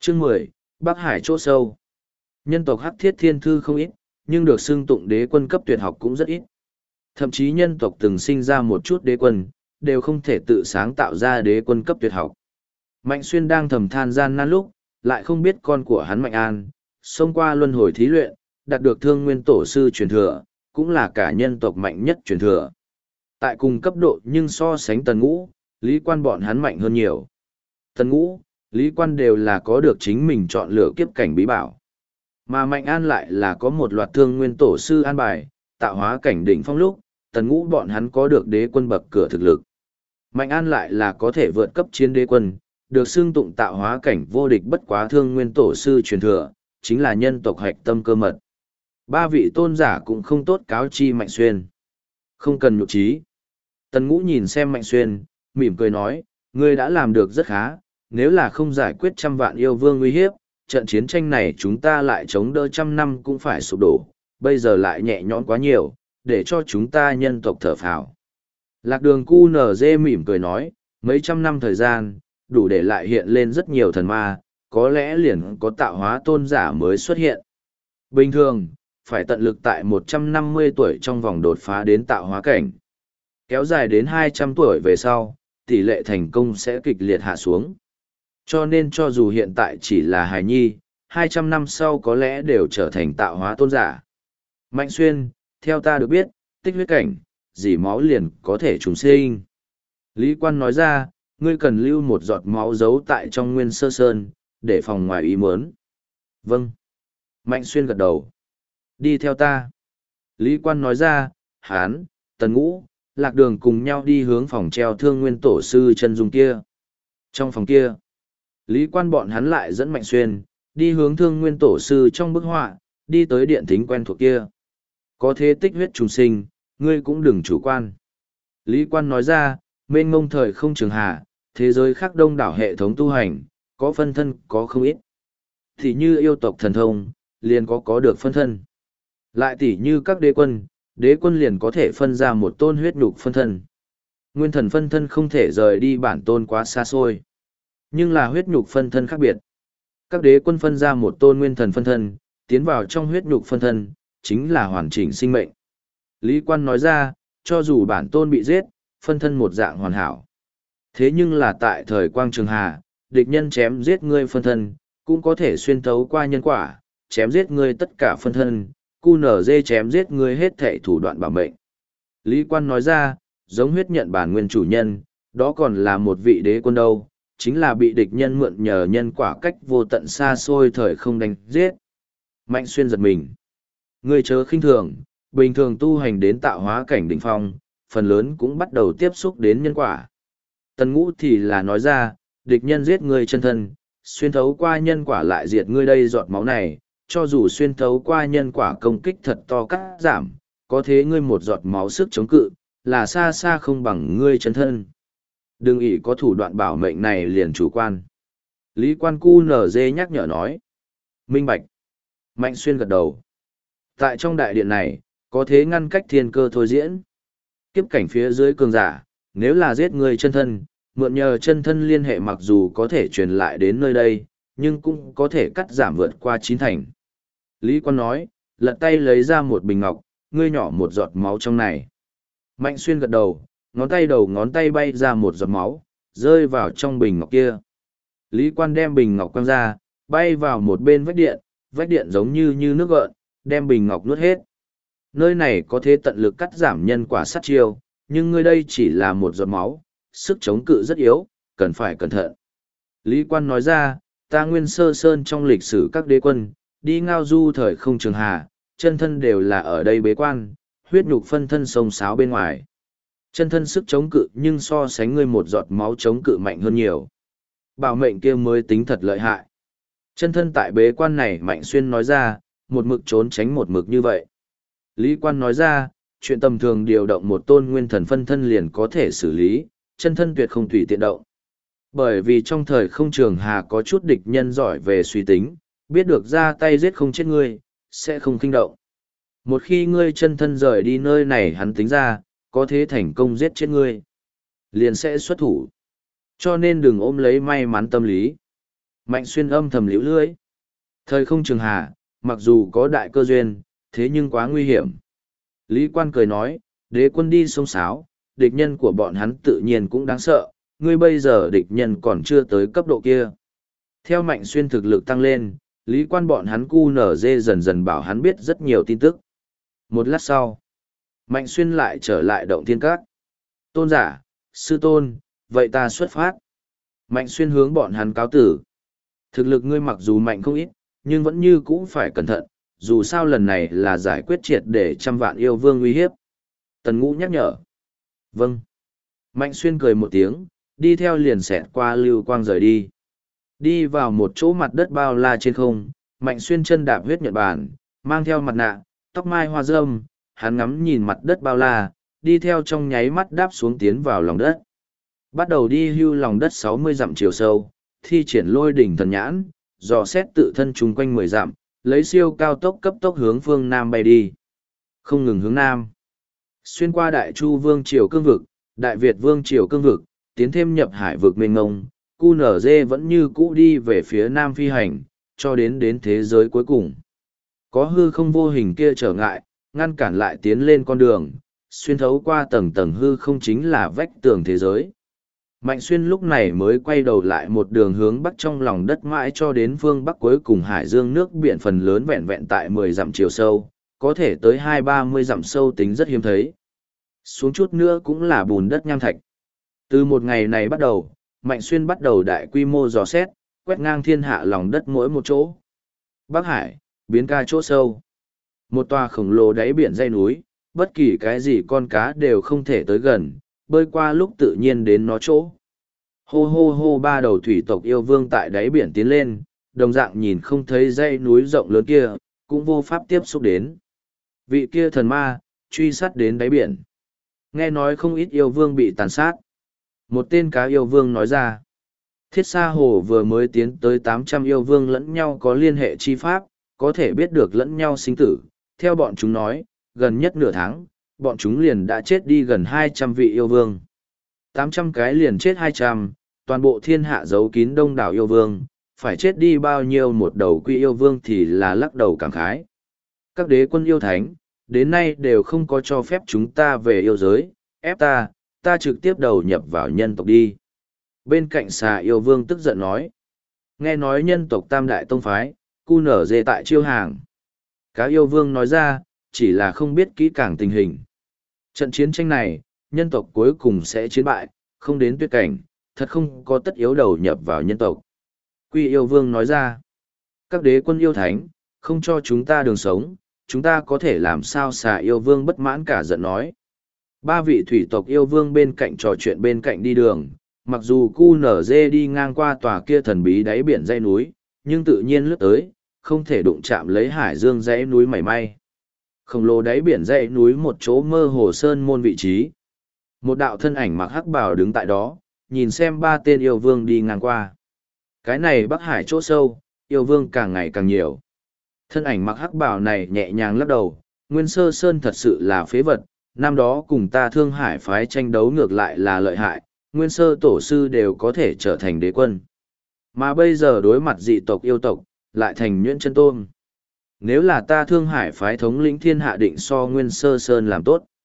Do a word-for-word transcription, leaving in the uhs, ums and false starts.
Chương mười, Bắc Hải chỗ sâu. Nhân tộc Hắc Thiết Thiên Thư không ít, nhưng được xưng tụng đế quân cấp tuyệt học cũng rất ít. Thậm chí nhân tộc từng sinh ra một chút đế quân, đều không thể tự sáng tạo ra đế quân cấp tuyệt học. Mạnh Xuyên đang thầm than gian nan lúc, lại không biết con của hắn Mạnh An, xông qua luân hồi thí luyện, đạt được Thương Nguyên Tổ sư truyền thừa, cũng là cả nhân tộc mạnh nhất truyền thừa. Tại cùng cấp độ nhưng so sánh Tần Ngũ, Lý Quan bọn hắn mạnh hơn nhiều. Tần Ngũ, Lý Quan đều là có được chính mình chọn lựa kiếp cảnh bí bảo. Mà Mạnh An lại là có một loạt Thương Nguyên Tổ sư an bài, tạo hóa cảnh đỉnh phong lúc, Tần Ngũ bọn hắn có được đế quân bậc cửa thực lực. Mạnh An lại là có thể vượt cấp chiến đế quân, được xưng tụng tạo hóa cảnh vô địch bất quá Thương Nguyên Tổ sư truyền thừa, chính là nhân tộc hạch tâm cơ mật. Ba vị tôn giả cũng không tốt cáo chi Mạnh Xuyên. Không cần nhục trí. Tần Ngũ nhìn xem Mạnh Xuyên, mỉm cười nói, ngươi đã làm được rất khá, nếu là không giải quyết trăm vạn yêu vương uy hiếp, trận chiến tranh này chúng ta lại chống đỡ trăm năm cũng phải sụp đổ, bây giờ lại nhẹ nhõm quá nhiều, để cho chúng ta nhân tộc thở phào. Lạc đường cu nở dê mỉm cười nói, mấy trăm năm thời gian, đủ để lại hiện lên rất nhiều thần ma, có lẽ liền có tạo hóa tôn giả mới xuất hiện. Bình thường, phải tận lực tại một trăm năm mươi tuổi trong vòng đột phá đến tạo hóa cảnh. Kéo dài đến hai trăm tuổi về sau, tỷ lệ thành công sẽ kịch liệt hạ xuống. Cho nên cho dù hiện tại chỉ là hài nhi, hai trăm năm sau có lẽ đều trở thành tạo hóa tôn giả. Mạnh Xuyên, theo ta được biết, tích huyết cảnh, dỉ máu liền có thể trùng sinh. Lý Quan nói ra, ngươi cần lưu một giọt máu giấu tại trong Nguyên Sơ Sơn, để phòng ngoài ý muốn. Vâng. Mạnh Xuyên gật đầu. Đi theo ta. Lý Quan nói ra, Hán, Tần Ngũ, Lạc Đường cùng nhau đi hướng phòng treo Thương Nguyên Tổ sư chân dung kia. Trong phòng kia, Lý Quan bọn hắn lại dẫn Mạnh Xuyên, đi hướng Thương Nguyên Tổ sư trong bức họa, đi tới điện thính quen thuộc kia. Có thế tích huyết trùng sinh, ngươi cũng đừng chủ quan. Lý Quan nói ra, mênh mông thời không trường hà, thế giới khác đông đảo hệ thống tu hành, có phân thân có không ít. Thì như yêu tộc thần thông, liền có có được phân thân. Lại tỉ như các đế quân, đế quân liền có thể phân ra một tôn huyết nhục phân thân. Nguyên thần phân thân không thể rời đi bản tôn quá xa xôi. Nhưng là huyết nhục phân thân khác biệt. Các đế quân phân ra một tôn nguyên thần phân thân, tiến vào trong huyết nhục phân thân, chính là hoàn chỉnh sinh mệnh. Lý Quan nói ra, cho dù bản tôn bị giết, phân thân một dạng hoàn hảo. Thế nhưng là tại thời Quang Trường Hà, địch nhân chém giết ngươi phân thân, cũng có thể xuyên thấu qua nhân quả, chém giết ngươi tất cả phân thân, cu nở dê chém giết ngươi hết thảy thủ đoạn bảo mệnh. Lý Quan nói ra, giống huyết nhận bản nguyên chủ nhân, đó còn là một vị đế quân đâu, chính là bị địch nhân mượn nhờ nhân quả cách vô tận xa xôi thời không đánh giết. Mạnh Xuyên giật mình. Ngươi chớ khinh thường, bình thường tu hành đến tạo hóa cảnh đỉnh phong, phần lớn cũng bắt đầu tiếp xúc đến nhân quả. Tần Ngũ thì là nói ra, địch nhân giết ngươi chân thân, xuyên thấu qua nhân quả lại diệt ngươi đây giọt máu này, cho dù xuyên thấu qua nhân quả công kích thật to cắt giảm, có thế ngươi một giọt máu sức chống cự, là xa xa không bằng ngươi chân thân. Đừng ỷ có thủ đoạn bảo mệnh này liền chủ quan. Lý Quan cu nở dê nhắc nhở nói. Minh bạch. Mạnh Xuyên gật đầu. Tại trong đại điện này, có thế ngăn cách thiên cơ thôi diễn. Kiếp cảnh phía dưới cường giả, nếu là giết người chân thân, mượn nhờ chân thân liên hệ mặc dù có thể truyền lại đến nơi đây, nhưng cũng có thể cắt giảm vượt qua chín thành. Lý Quan nói, lật tay lấy ra một bình ngọc, ngươi nhỏ một giọt máu trong này. Mạnh Xuyên gật đầu, ngón tay đầu ngón tay bay ra một giọt máu, rơi vào trong bình ngọc kia. Lý Quan đem bình ngọc quăng ra, bay vào một bên vách điện, vách điện giống như như nước gợn, đem bình ngọc nuốt hết. Nơi này có thể tận lực cắt giảm nhân quả sát chiêu, nhưng ngươi đây chỉ là một giọt máu, sức chống cự rất yếu, cần phải cẩn thận. Lý Quan nói ra, ta Nguyên Sơ Sơn trong lịch sử các đế quân, đi ngao du thời không trường hà, chân thân đều là ở đây bế quan, huyết nhục phân thân sông sáo bên ngoài. Chân thân sức chống cự nhưng so sánh ngươi một giọt máu chống cự mạnh hơn nhiều. Bảo mệnh kia mới tính thật lợi hại. Chân thân tại bế quan này Mạnh Xuyên nói ra, một mực trốn tránh một mực như vậy. Lý Quan nói ra, chuyện tầm thường điều động một tôn nguyên thần phân thân liền có thể xử lý, chân thân tuyệt không tùy tiện động. Bởi vì trong thời không trường hà có chút địch nhân giỏi về suy tính, biết được ra tay giết không chết ngươi, sẽ không kinh động. Một khi ngươi chân thân rời đi nơi này hắn tính ra, có thế thành công giết chết ngươi, liền sẽ xuất thủ. Cho nên đừng ôm lấy may mắn tâm lý. Mạnh Xuyên âm thầm liễu lưỡi. Thời không trường hà, mặc dù có đại cơ duyên, thế nhưng quá nguy hiểm. Lý Quan cười nói, đế quân đi sông sáo, địch nhân của bọn hắn tự nhiên cũng đáng sợ, ngươi bây giờ địch nhân còn chưa tới cấp độ kia. Theo Mạnh Xuyên thực lực tăng lên, Lý Quan bọn hắn cu nở dê dần dần bảo hắn biết rất nhiều tin tức. Một lát sau, Mạnh Xuyên lại trở lại động thiên các. Tôn giả, sư tôn, vậy ta xuất phát. Mạnh Xuyên hướng bọn hắn cáo tử. Thực lực ngươi mặc dù mạnh không ít, nhưng vẫn như cũ phải cẩn thận, dù sao lần này là giải quyết triệt để trăm vạn yêu vương uy hiếp. Tần Ngũ nhắc nhở. Vâng. Mạnh Xuyên cười một tiếng, đi theo liền xẹt qua lưu quang rời đi. Đi vào một chỗ mặt đất bao la trên không, Mạnh Xuyên chân đạp huyết nhật bản, mang theo mặt nạ, tóc mai hoa râm, hắn ngắm nhìn mặt đất bao la, đi theo trong nháy mắt đáp xuống tiến vào lòng đất. Bắt đầu đi hưu lòng đất sáu mươi dặm chiều sâu, thi triển lôi đỉnh thần nhãn, dò xét tự thân chung quanh mười dặm, lấy siêu cao tốc cấp tốc hướng phương Nam bay đi. Không ngừng hướng Nam. Xuyên qua Đại Chu Vương Triều Cương Vực, Đại Việt Vương Triều Cương Vực, tiến thêm nhập hải vực mênh ngông, cu nở dê vẫn như cũ đi về phía Nam phi hành, cho đến đến thế giới cuối cùng. Có hư không vô hình kia trở ngại, ngăn cản lại tiến lên con đường, xuyên thấu qua tầng tầng hư không chính là vách tường thế giới. Mạnh Xuyên lúc này mới quay đầu lại một đường hướng bắc trong lòng đất mãi cho đến phương bắc cuối cùng hải dương nước biển phần lớn vẹn vẹn tại mười dặm chiều sâu, có thể tới hai ba mươi dặm sâu tính rất hiếm thấy. Xuống chút nữa cũng là bùn đất nham thạch. Từ một ngày này bắt đầu, Mạnh Xuyên bắt đầu đại quy mô dò xét, quét ngang thiên hạ lòng đất mỗi một chỗ. Bắc Hải, biến ca chỗ sâu. Một tòa khổng lồ đáy biển dây núi, bất kỳ cái gì con cá đều không thể tới gần, bơi qua lúc tự nhiên đến nó chỗ. Hô hô hô ba đầu thủy tộc yêu vương tại đáy biển tiến lên, đồng dạng nhìn không thấy dãy núi rộng lớn kia, cũng vô pháp tiếp xúc đến. Vị kia thần ma, truy sát đến đáy biển. Nghe nói không ít yêu vương bị tàn sát. Một tên cá yêu vương nói ra. Thiết Sa Hồ vừa mới tiến tới tám trăm yêu vương lẫn nhau có liên hệ chi pháp, có thể biết được lẫn nhau sinh tử. Theo bọn chúng nói, gần nhất nửa tháng, bọn chúng liền đã chết đi gần hai trăm vị yêu vương. tám trăm cái liền chết hai trăm, toàn bộ thiên hạ giấu kín đông đảo yêu vương, phải chết đi bao nhiêu một đầu quy yêu vương thì là lắc đầu cảm khái. Các đế quân yêu thánh, đến nay đều không có cho phép chúng ta về yêu giới, ép ta, ta trực tiếp đầu nhập vào nhân tộc đi. Bên cạnh xà yêu vương tức giận nói. Nghe nói nhân tộc tam đại tông phái, cu nở dê tại chiêu hàng. Cá yêu vương nói ra, chỉ là không biết kỹ càng tình hình. Trận chiến tranh này, nhân tộc cuối cùng sẽ chiến bại, không đến tuyệt cảnh, thật không có tất yếu đầu nhập vào nhân tộc. Quy yêu vương nói ra, các đế quân yêu thánh, không cho chúng ta đường sống, chúng ta có thể làm sao? Xà yêu vương bất mãn cả giận nói. Ba vị thủy tộc yêu vương bên cạnh trò chuyện bên cạnh đi đường, mặc dù cu nở dê đi ngang qua tòa kia thần bí đáy biển dãy núi, nhưng tự nhiên lướt tới, không thể đụng chạm lấy hải dương dãy núi mảy may. Khổng lồ đáy biển dãy núi một chỗ mơ hồ sơn môn vị trí. Một đạo thân ảnh mặc hắc bào đứng tại đó, nhìn xem ba tên yêu vương đi ngang qua. Cái này Bắc Hải chỗ sâu, yêu vương càng ngày càng nhiều. Thân ảnh mặc hắc bào này nhẹ nhàng lắc đầu, Nguyên Sơ Sơn thật sự là phế vật, năm đó cùng ta Thương Hải phái tranh đấu ngược lại là lợi hại, Nguyên Sơ tổ sư đều có thể trở thành đế quân. Mà bây giờ đối mặt dị tộc yêu tộc, lại thành nhuyễn chân tôn. Nếu là ta Thương Hải phái thống lĩnh thiên hạ định so Nguyên Sơ Sơn làm tốt.